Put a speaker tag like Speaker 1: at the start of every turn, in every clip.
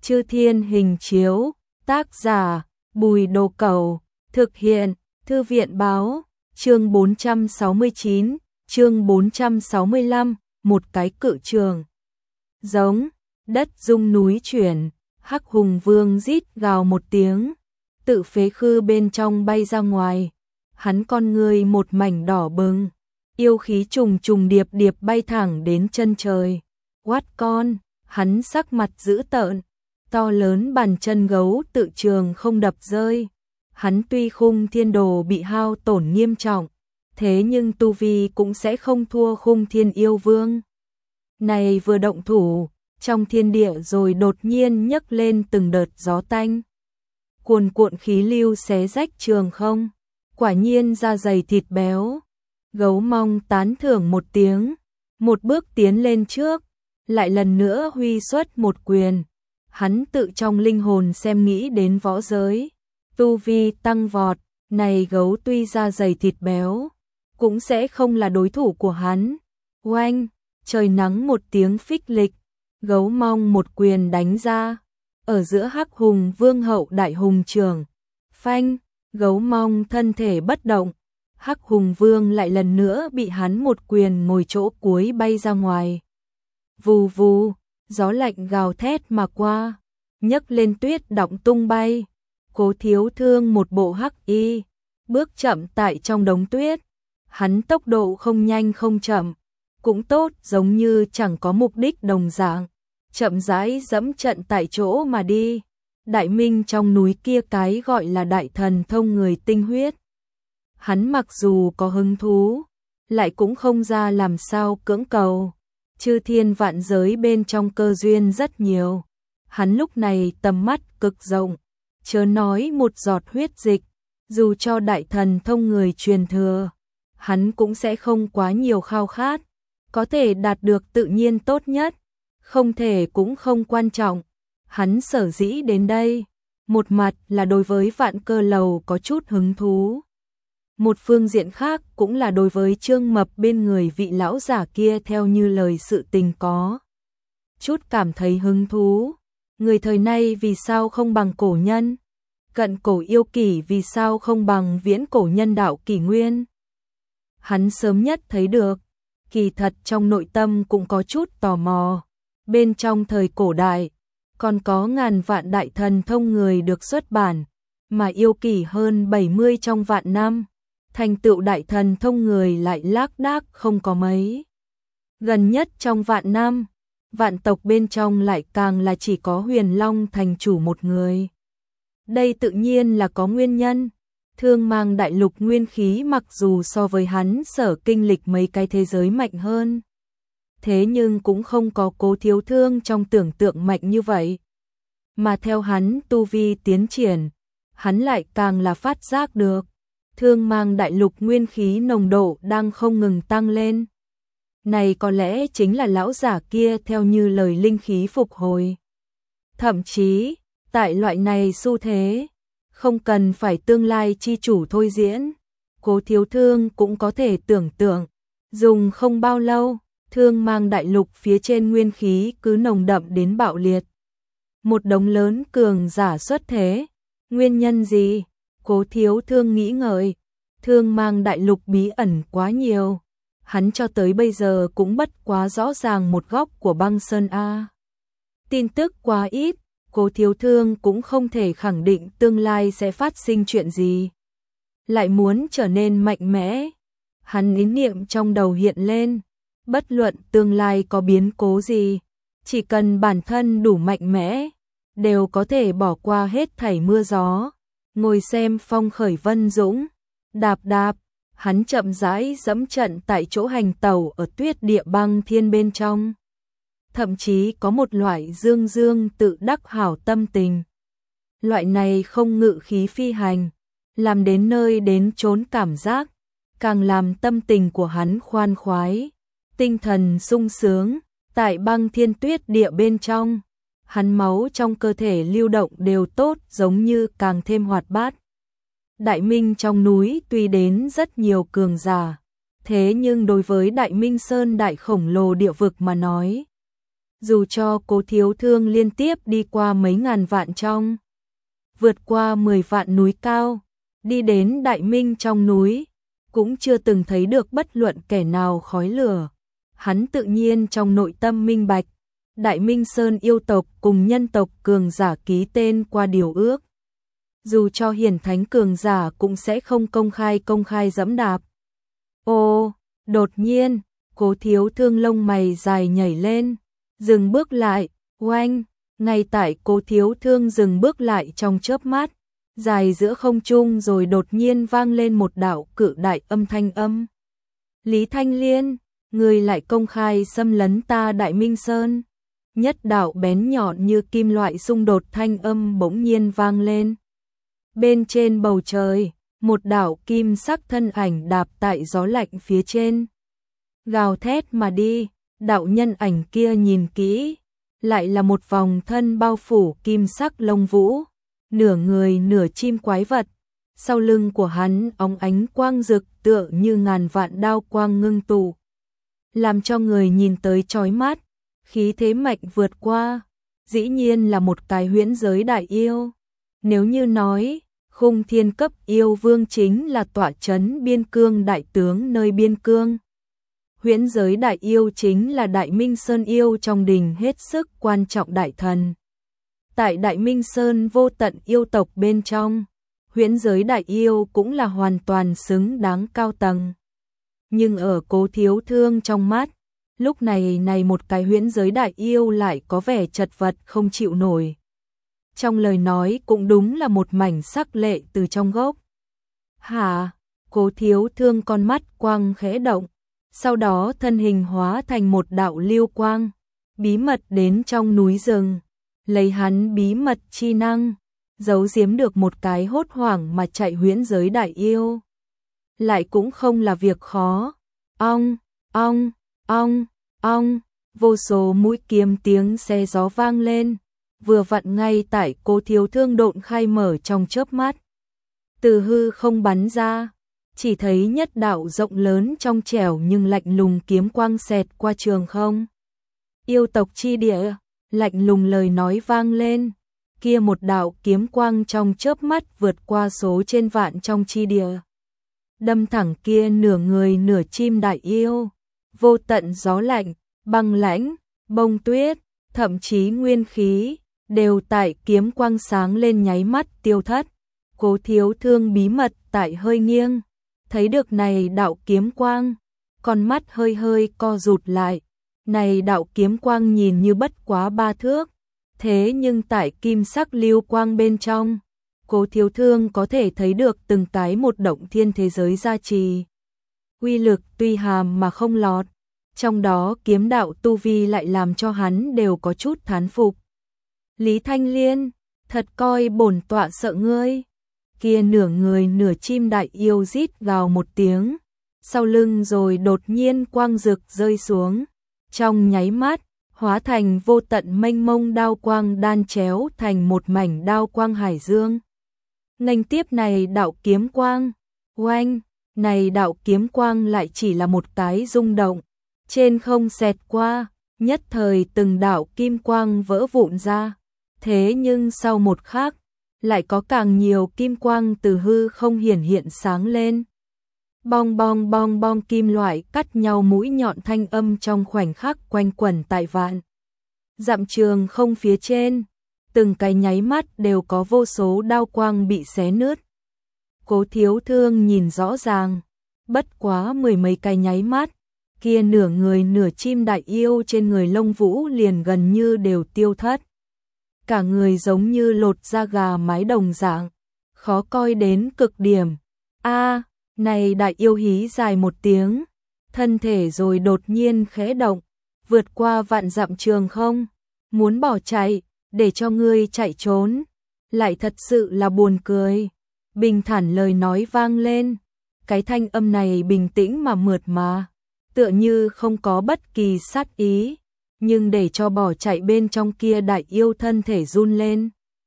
Speaker 1: Chư Thiên Hình Chiếu, tác giả Bùi Đồ Cẩu, thực hiện Thư viện Báo, chương 469, chương 465, một cái cự trường. Giống, đất rung núi chuyển, Hắc Hùng Vương rít gào một tiếng, tự phế khư bên trong bay ra ngoài, hắn con người một mảnh đỏ bừng, yêu khí trùng trùng điệp điệp bay thẳng đến chân trời. Quát con, hắn sắc mặt dữ tợn, to lớn bàn chân gấu tự trường không đập rơi. Hắn tuy khung thiên đồ bị hao tổn nghiêm trọng, thế nhưng tu vi cũng sẽ không thua khung thiên yêu vương. Này vừa động thủ, trong thiên địa rồi đột nhiên nhấc lên từng đợt gió tanh. Cuồn cuộn khí lưu xé rách trường không, quả nhiên da dày thịt béo. Gấu Mong tán thưởng một tiếng, một bước tiến lên trước, lại lần nữa huy xuất một quyền. Hắn tự trong linh hồn xem nghĩ đến võ giới, tu vi tăng vọt, này gấu tuy da dày thịt béo, cũng sẽ không là đối thủ của hắn. Oanh, trời nắng một tiếng phích lịch, Gấu Mong một quyền đánh ra, ở giữa Hắc Hùng Vương hậu đại hùng trường. Phanh, Gấu Mong thân thể bất động, Hắc Hùng Vương lại lần nữa bị hắn một quyền ngồi chỗ cuối bay ra ngoài. Vù vù, gió lạnh gào thét mà qua, nhấc lên tuyết đọng tung bay. Cố Thiếu Thương một bộ hắc y, bước chậm tại trong đống tuyết. Hắn tốc độ không nhanh không chậm, cũng tốt giống như chẳng có mục đích đồng dạng, chậm rãi dẫm trận tại chỗ mà đi. Đại minh trong núi kia cái gọi là đại thần thông người tinh huyết. Hắn mặc dù có hứng thú, lại cũng không ra làm sao cưỡng cầu. Chư thiên vạn giới bên trong cơ duyên rất nhiều. Hắn lúc này tầm mắt cực rộng, chớ nói một giọt huyết dịch, dù cho đại thần thông người truyền thừa, hắn cũng sẽ không quá nhiều khao khát, có thể đạt được tự nhiên tốt nhất, không thể cũng không quan trọng. Hắn sở dĩ đến đây, một mặt là đối với Vạn Cơ Lầu có chút hứng thú, một phương diện khác cũng là đối với Trương Mập bên người vị lão giả kia theo như lời sự tình có chút cảm thấy hứng thú. Người thời nay vì sao không bằng cổ nhân? Cận cổ yêu kỷ vì sao không bằng viễn cổ nhân đạo kỷ nguyên? Hắn sớm nhất thấy được, kỳ thật trong nội tâm cũng có chút tò mò. Bên trong thời cổ đại, còn có ngàn vạn đại thần thông người được xuất bản, mà yêu kỷ hơn 70 trong vạn năm, thành tựu đại thần thông người lại lác đác không có mấy. Gần nhất trong vạn năm, vạn tộc bên trong lại càng là chỉ có Huyền Long thành chủ một người. Đây tự nhiên là có nguyên nhân. Thương Mang đại lục nguyên khí mặc dù so với hắn sở kinh lịch mấy cái thế giới mạnh hơn, thế nhưng cũng không có Cố Thiếu Thương trong tưởng tượng mạnh như vậy. Mà theo hắn tu vi tiến triển, hắn lại càng là phát giác được, Thương Mang đại lục nguyên khí nồng độ đang không ngừng tăng lên. Này có lẽ chính là lão giả kia theo như lời linh khí phục hồi. Thậm chí, tại loại này xu thế, không cần phải tương lai chi chủ thôi diễn, Cố Thiếu Thương cũng có thể tưởng tượng, dùng không bao lâu, Thương Mang đại lục phía trên nguyên khí cứ nồng đậm đến bạo liệt. Một đống lớn cường giả xuất thế, nguyên nhân gì? Cố Thiếu Thương nghĩ ngợi, Thương Mang đại lục bí ẩn quá nhiều. Hắn cho tới bây giờ cũng bất quá rõ ràng một góc của băng sơn A. Tin tức quá ít, Cố Thiếu Thương cũng không thể khẳng định tương lai sẽ phát sinh chuyện gì. Lại muốn trở nên mạnh mẽ. Hắn ý niệm trong đầu hiện lên, bất luận tương lai có biến cố gì, chỉ cần bản thân đủ mạnh mẽ, đều có thể bỏ qua hết thảy mưa gió, ngồi xem phong khởi vân dũng. Đạp đạp, hắn chậm rãi dẫm trận tại chỗ hành tẩu ở tuyết địa băng thiên bên trong. Thậm chí có một loại dương dương tự đắc hảo tâm tình. Loại này không ngự khí phi hành, làm đến nơi đến chốn cảm giác, càng làm tâm tình của hắn khoan khoái, tinh thần sung sướng. Tại băng thiên tuyết địa bên trong, hắn máu trong cơ thể lưu động đều tốt, giống như càng thêm hoạt bát. Đại Minh trong núi tuy đến rất nhiều cường giả, thế nhưng đối với Đại Minh Sơn đại khổng lồ địa vực mà nói, Dù cho Cố Thiếu Thương liên tiếp đi qua mấy ngàn vạn trong, vượt qua 10 vạn núi cao, đi đến Đại Minh trong núi, cũng chưa từng thấy được bất luận kẻ nào khói lửa. Hắn tự nhiên trong nội tâm minh bạch, Đại Minh Sơn yêu tộc cùng nhân tộc cường giả ký tên qua điều ước. Dù cho hiển thánh cường giả cũng sẽ không công khai dẫm đạp. Ô, đột nhiên, Cố Thiếu Thương lông mày dài nhảy lên, dừng bước lại, oanh, ngay tại Cố Thiếu Thương dừng bước lại trong chớp mắt, dài giữa không trung rồi đột nhiên vang lên một đạo cự đại âm thanh âm. Lý Thanh Liên, người lại công khai xâm lấn ta Đại Minh Sơn. Nhất đạo bén nhọn như kim loại xung đột thanh âm bỗng nhiên vang lên. Bên trên bầu trời, một đạo kim sắc thân ảnh đạp tại gió lạnh phía trên. Gào thét mà đi, đạo nhân ảnh kia nhìn kỹ, lại là một vòng thân bao phủ kim sắc lông vũ, nửa người nửa chim quái vật. Sau lưng của hắn óng ánh quang rực tựa như ngàn vạn đao quang ngưng tụ, làm cho người nhìn tới chói mắt, khí thế mạnh vượt qua, dĩ nhiên là một cái huyễn giới đại yêu. Nếu như nói, Khung Thiên cấp yêu vương chính là tọa trấn biên cương đại tướng nơi biên cương, huyễn giới đại yêu chính là Đại Minh Sơn yêu trong đình hết sức quan trọng đại thần. Tại Đại Minh Sơn vô tận yêu tộc bên trong, huyễn giới đại yêu cũng là hoàn toàn xứng đáng cao tầng. Nhưng ở Cố Thiếu Thương trong mắt, lúc này một cái huyễn giới đại yêu lại có vẻ chật vật không chịu nổi. Trong lời nói cũng đúng là một mảnh sắc lệ từ trong gốc. Hả? Cố Thiếu Thương con mắt quang khẽ động, sau đó thân hình hóa thành một đạo lưu quang, bí mật đến trong núi rừng, lấy hắn bí mật chi năng, giấu giếm được một cái hốt hoảng mà chạy huyễn giới đại yêu. Lại cũng không là việc khó. Ong, ong, ong, ong, vô số mũi kiếm tiếng xe gió vang lên, vừa vặn ngay tại Cố Thiếu Thương độn khai mở trong chớp mắt. Từ hư không bắn ra, chỉ thấy nhất đạo rộng lớn trong trẻo nhưng lạnh lùng kiếm quang xẹt qua trường không. Yêu tộc chi địa, lạnh lùng lời nói vang lên, kia một đạo kiếm quang trong chớp mắt vượt qua số trên vạn trong chi địa, đâm thẳng kia nửa người nửa chim đại yêu. Vô tận gió lạnh, băng lãnh, bông tuyết, thậm chí nguyên khí, đều tại kiếm quang sáng lên nháy mắt tiêu thất. Cố Thiếu Thương bí mật tại hơi nghiêng, thấy được này đạo kiếm quang, con mắt hơi hơi co rụt lại. Này đạo kiếm quang nhìn như bất quá 3 thước, thế nhưng tại kim sắc lưu quang bên trong, Cố Thiếu Thương có thể thấy được từng cái một động thiên thế giới gia trì. Uy lực tuy hàm mà không lọt, trong đó kiếm đạo tu vi lại làm cho hắn đều có chút thán phục. Lý Thanh Liên, thật coi bổn tọa sợ ngươi. Kia nửa người nửa chim đại yêu rít gào một tiếng, sau lưng rồi đột nhiên quang rực rơi xuống, trong nháy mắt hóa thành vô tận mênh mông đao quang đan chéo thành một mảnh đao quang hải dương. Nghênh tiếp này đạo kiếm quang, oanh, này đạo kiếm quang lại chỉ là một cái rung động, trên không xẹt qua, nhất thời từng đạo kim quang vỡ vụn ra, thế nhưng sau một khắc, lại có càng nhiều kim quang từ hư không hiện sáng lên. Bong bong bong bong kim loại cắt nhau mũi nhọn thanh âm trong khoảnh khắc quanh quẩn tại vạn dặm trường không phía trên, từng cái nháy mắt đều có vô số đao quang bị xé nứt. Cố Thiếu Thương nhìn rõ ràng, bất quá 10 mấy cái nháy mắt, kia nửa người nửa chim đại yêu trên người lông vũ liền gần như đều tiêu thất. Cả người giống như lột da gà mái đồng dạng, khó coi đến cực điểm. A, này đại yêu hí dài một tiếng, thân thể rồi đột nhiên khẽ động, vượt qua vạn dặm trường không, muốn bỏ chạy, để cho ngươi chạy trốn, lại thật sự là buồn cười. Bình thản lời nói vang lên, cái thanh âm này bình tĩnh mà mượt mà, tựa như không có bất kỳ sát ý, nhưng để cho bỏ chạy bên trong kia đại yêu thân thể run lên,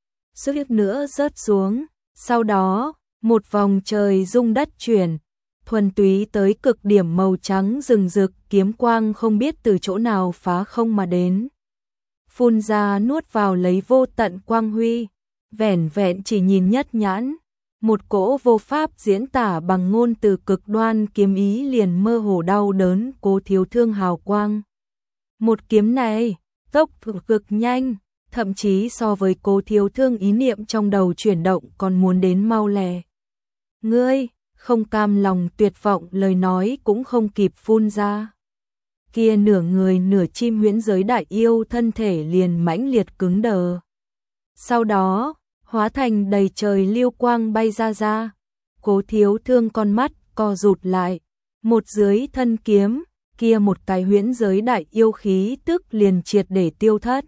Speaker 1: suýt nữa rớt xuống. Sau đó, một vòng trời rung đất chuyển, thuần túy tới cực điểm màu trắng rừng rực kiếm quang không biết từ chỗ nào phá không mà đến, phun ra nuốt vào lấy vô tận quang huy, vẻn vẹn chỉ nhìn nhất nhãn, một cỗ vô pháp diễn tả bằng ngôn từ cực đoan kiếm ý liền mơ hồ đau đớn Cố Thiếu Thương hào quang. Một kiếm này, tốc độ cực nhanh, thậm chí so với Cố Thiếu Thương ý niệm trong đầu chuyển động còn muốn đến mau lẹ. Ngươi, không cam lòng tuyệt vọng lời nói cũng không kịp phun ra. Kia nửa người nửa chim huyễn giới đại yêu thân thể liền mãnh liệt cứng đờ. Sau đó, hóa thành đầy trời lưu quang bay ra. Cố Thiếu Thương con mắt co rụt lại, một dưới thân kiếm, kia một cái huyễn giới đại yêu khí tức liền triệt để tiêu thất.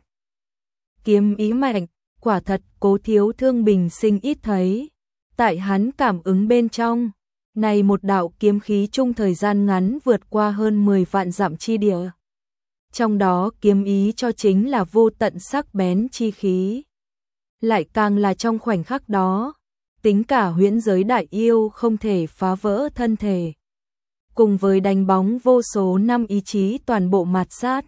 Speaker 1: Kiếm ý mạnh, quả thật Cố Thiếu Thương bình sinh ít thấy. Tại hắn cảm ứng bên trong, này một đạo kiếm khí chung thời gian ngắn vượt qua hơn 10 vạn dặm chi địa. Trong đó kiếm ý cho chính là vô tận sắc bén chi khí. Lại càng là trong khoảnh khắc đó, tính cả huyễn giới đại yêu không thể phá vỡ thân thể. Cùng với đánh bóng vô số năm ý chí toàn bộ mạt sát.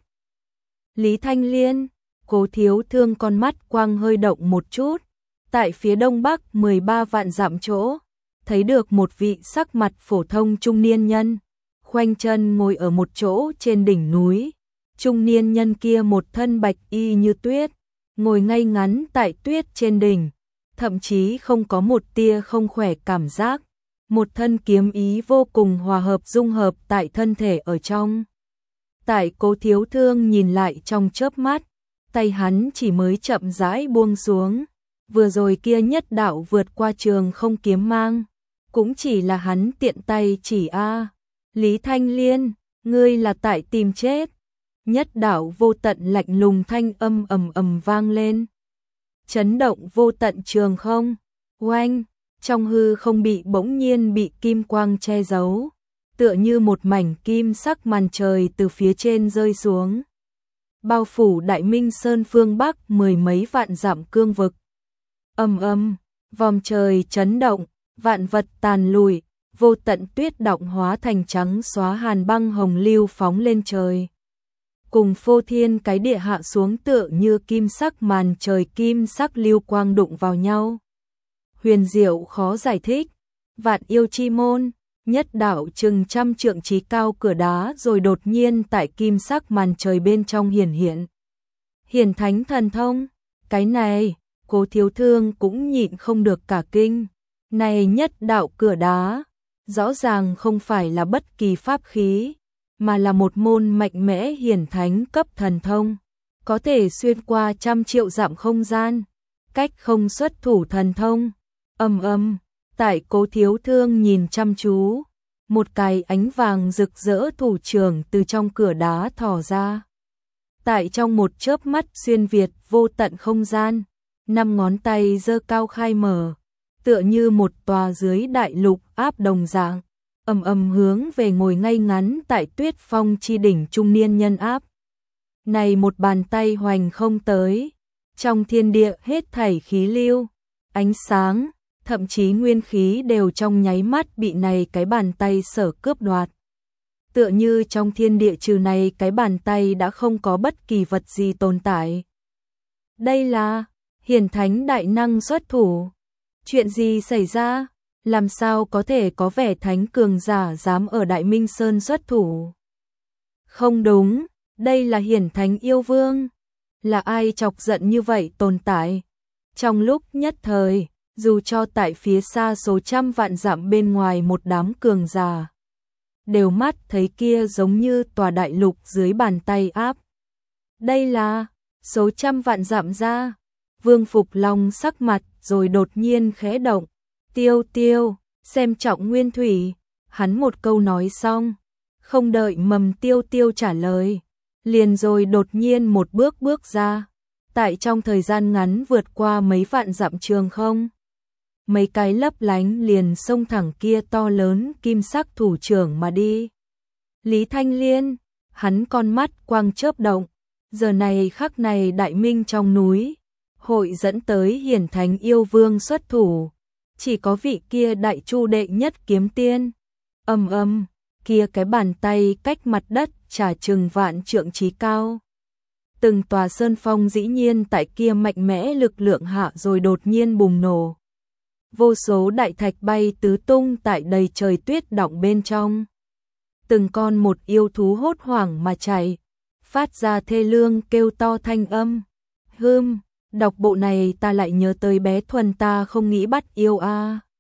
Speaker 1: Lý Thanh Liên, Cố Thiếu Thương con mắt quang hơi động một chút, tại phía đông bắc 13 vạn dặm chỗ, thấy được một vị sắc mặt phổ thông trung niên nhân, khoanh chân ngồi ở một chỗ trên đỉnh núi. Trung niên nhân kia một thân bạch y như tuyết, ngồi ngay ngắn tại tuyết trên đỉnh, thậm chí không có một tia không khỏe cảm giác, một thân kiếm ý vô cùng hòa hợp dung hợp tại thân thể ở trong. Tại Cố Thiếu Thương nhìn lại trong chớp mắt, tay hắn chỉ mới chậm rãi buông xuống, vừa rồi kia nhất đạo vượt qua trường không kiếm mang, cũng chỉ là hắn tiện tay chỉ Lý Thanh Liên, ngươi là tại tìm chết. Nhất đạo vô tận lạnh lùng thanh âm ầm vang lên, chấn động vô tận trường không. Oanh, trong hư không bị bỗng nhiên bị kim quang che giấu, tựa như một mảnh kim sắc màn trời từ phía trên rơi xuống, bao phủ Đại Minh Sơn phương Bắc 10 mấy vạn dặm cương vực. Vòm trời chấn động, vạn vật tàn lùi, vô tận tuyết động hóa thành trắng xóa hàn băng hồng lưu phóng lên trời. Cùng phô thiên cái địa hạ xuống tựa như kim sắc màn trời kim sắc lưu quang đụng vào nhau. Huyền diệu khó giải thích, vạn yêu chi môn, nhất đạo chừng trăm trượng trí cao cửa đá rồi đột nhiên tại kim sắc màn trời bên trong hiển hiện. Hiển thánh thần thông, cái này, Cố Thiếu Thương cũng nhịn không được cả kinh. Này nhất đạo cửa đá, rõ ràng không phải là bất kỳ pháp khí, mà là một môn mạnh mẽ hiển thánh cấp thần thông, có thể xuyên qua trăm triệu dặm không gian, cách không xuất thủ thần thông. Tại Cố Thiếu Thương nhìn chăm chú, một cái ánh vàng rực rỡ thủ trưởng từ trong cửa đá thò ra. Tại trong một chớp mắt xuyên việt vô tận không gian, 5 ngón tay giơ cao khai mở, tựa như một tòa dưới đại lục áp đồng dạng, hướng về ngồi ngay ngắn tại tuyết phong chi đỉnh trung niên nhân áp. Này một bàn tay hoành không tới, trong thiên địa hết thảy khí lưu, ánh sáng, thậm chí nguyên khí đều trong nháy mắt bị này cái bàn tay sở cướp đoạt. Tựa như trong thiên địa trừ này cái bàn tay đã không có bất kỳ vật gì tồn tại. Đây là hiển thánh đại năng xuất thủ. Chuyện gì xảy ra? Làm sao có thể có vẻ thánh cường giả dám ở Đại Minh Sơn xuất thủ? Không đúng, đây là hiển thánh yêu vương. Là ai chọc giận như vậy tồn tại? Trong lúc nhất thời, dù cho tại phía xa số trăm vạn dặm bên ngoài một đám cường giả, đều mắt thấy kia giống như tòa đại lục dưới bàn tay áp. Đây là số trăm vạn dặm ra. Vương Phục Long sắc mặt rồi đột nhiên khẽ động. Tiêu, xem trọng nguyên thủy. Hắn một câu nói xong, không đợi Mầm Tiêu trả lời, liền rồi đột nhiên một bước ra. Tại trong thời gian ngắn vượt qua mấy vạn dặm trường không. Mấy cái lấp lánh liền xông thẳng kia to lớn kim sắc thủ trưởng mà đi. Lý Thanh Liên, hắn con mắt quang chớp động, giờ này khắc này Đại Minh trong núi, hội dẫn tới hiển thánh yêu vương xuất thủ, chỉ có vị kia đại chu đệ nhất kiếm tiên. Kia cái bàn tay cách mặt đất chả chừng vạn trượng trí cao. Từng tòa sơn phong dĩ nhiên tại kia mạnh mẽ lực lượng hạ rồi đột nhiên bùng nổ. Vô số đại thạch bay tứ tung tại đầy trời tuyết đọng bên trong. Từng con một yêu thú hốt hoảng mà chạy, phát ra thê lương kêu to thanh âm. Đọc bộ này ta lại nhớ tới bé Thuần ta không nghĩ bắt yêu a.